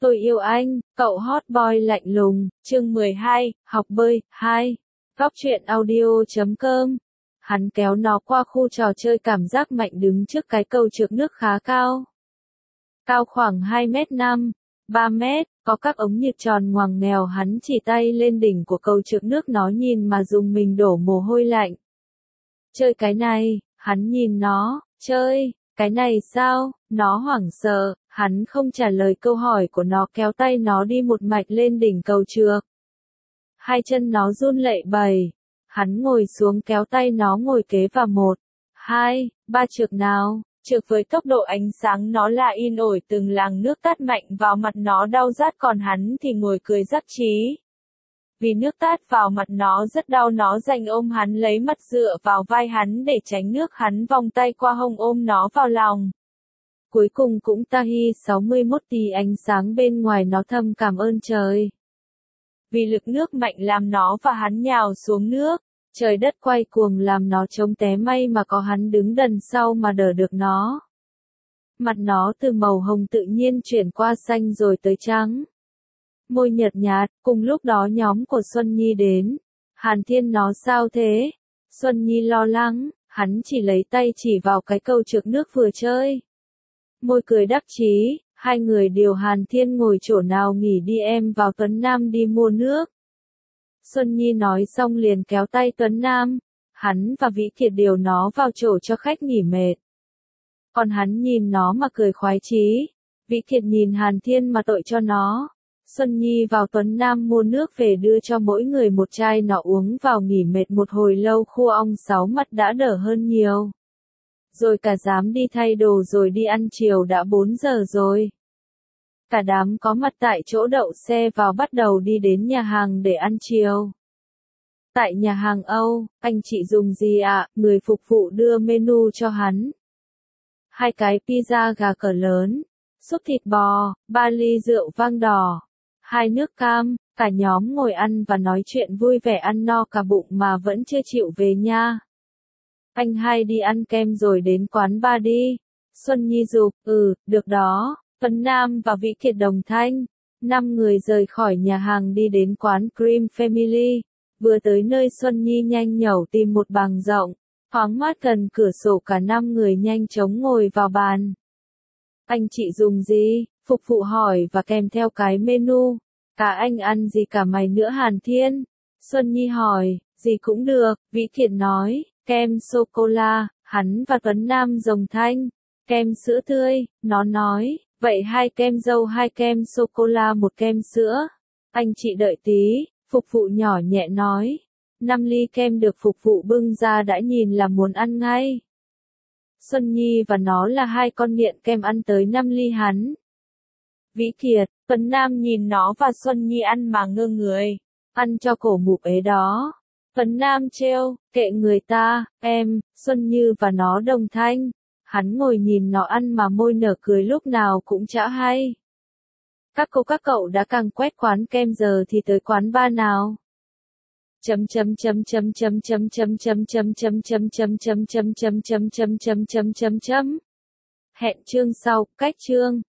Tôi yêu anh, cậu hot boy lạnh lùng, chương 12, học bơi, 2. Góc truyện audio.com. Hắn kéo nó qua khu trò chơi cảm giác mạnh đứng trước cái cầu trượt nước khá cao. Cao khoảng 2m5, 3m, có các ống nhịp tròn ngoằng ngoèo, hắn chỉ tay lên đỉnh của cầu trượt nước, nó nhìn mà dùng mình đổ mồ hôi lạnh. Chơi cái này, hắn nhìn nó, chơi, cái này sao, nó hoảng sợ, hắn không trả lời câu hỏi của nó, kéo tay nó đi một mạch lên đỉnh cầu trượt. Hai chân nó run lẩy bẩy, hắn ngồi xuống kéo tay nó ngồi kế vào 1, 2, 3 trượt nào. Trượt với tốc độ ánh sáng nó là in ổi, từng làn nước tát mạnh vào mặt nó đau rát, còn hắn thì ngồi cười đắc chí. Vì nước tát vào mặt nó rất đau, nó giành ôm hắn, lấy mặt dựa vào vai hắn để tránh nước, hắn vòng tay qua hông ôm nó vào lòng. Cuối cùng cũng Tahi 61 tí ánh sáng bên ngoài nó thầm cảm ơn trời. Vì lực nước mạnh làm nó và hắn nhào xuống nước. Trời đất quay cuồng làm nó trông té, may mà có hắn đứng đằng sau mà đỡ được nó. Mặt nó từ màu hồng tự nhiên chuyển qua xanh rồi tới trắng. Môi nhợt nhạt, cùng lúc đó nhóm của Xuân Nhi đến. Hàn Thiên nó sao thế? Xuân Nhi lo lắng, hắn chỉ lấy tay chỉ vào cái cầu trượt nước vừa chơi. Môi cười đắc chí, hai người điều Hàn Thiên ngồi chỗ nào nghỉ đi, em vào Tuấn Nam đi mua nước. Xuân Nhi nói xong liền kéo tay Tuấn Nam, hắn và Vĩ Kiệt điều nó vào chỗ cho khách nghỉ mệt. Còn hắn nhìn nó mà cười khoái chí, Vĩ Kiệt nhìn Hàn Thiên mà tội cho nó. Xuân Nhi vào Tuấn Nam mua nước về đưa cho mỗi người một chai, nó uống vào nghỉ mệt một hồi lâu, khu ong 6 mặt đã đỡ hơn nhiều. Rồi cả dám đi thay đồ rồi đi ăn chiều, đã 4 giờ rồi. Cả đám có mặt tại chỗ đậu xe vào bắt đầu đi đến nhà hàng để ăn chiều. Tại nhà hàng Âu, anh chị dùng gì ạ? Người phục vụ đưa menu cho hắn. 2 cái pizza gà cỡ lớn, súp thịt bò, 3 ly rượu vang đỏ, 2 nước cam, cả nhóm ngồi ăn và nói chuyện vui vẻ, ăn no cả bụng mà vẫn chưa chịu về nha. Anh hai đi ăn kem rồi đến quán bar đi. Xuân Nhi giục, được đó. Tuấn Nam và Vĩ Kiệt đồng thanh. 5 người rời khỏi nhà hàng đi đến quán Cream Family. Vừa tới nơi Xuân Nhi nhanh nhẩu tìm một bàn rộng, thoáng mát gần cửa sổ, cả 5 người nhanh chóng ngồi vào bàn. Anh chị dùng gì? Phục vụ hỏi và kèm theo cái menu. Cả anh ăn gì cả mày nữa Hàn Thiên? Xuân Nhi hỏi, gì cũng được, Vĩ Kiệt nói, kem sô-cô-la, hắn và Tuấn Nam đồng thanh, kem sữa tươi, nó nói. Vậy 2 kem dâu, 2 kem sô-cô-la, 1 kem sữa. Anh chị đợi tí, phục vụ nhỏ nhẹ nói. 5 ly kem được phục vụ bưng ra đã nhìn là muốn ăn ngay. Xuân Nhi và nó là 2 con nghiện kem, ăn tới 5 ly hắn. Vĩ Kiệt, Tuấn Nam nhìn nó và Xuân Nhi ăn mà ngơ người. Ăn cho cổ mụp ế đó. Tuấn Nam trêu, kệ người ta, em. Xuân Nhi và nó đồng thanh. Hắn ngồi nhìn nó ăn mà môi nở cười, lúc nào cũng chả hay. Các cô các cậu đã càng quét quán kem, giờ thì tới quán bar nào. Hẹn chương sau, cách chương.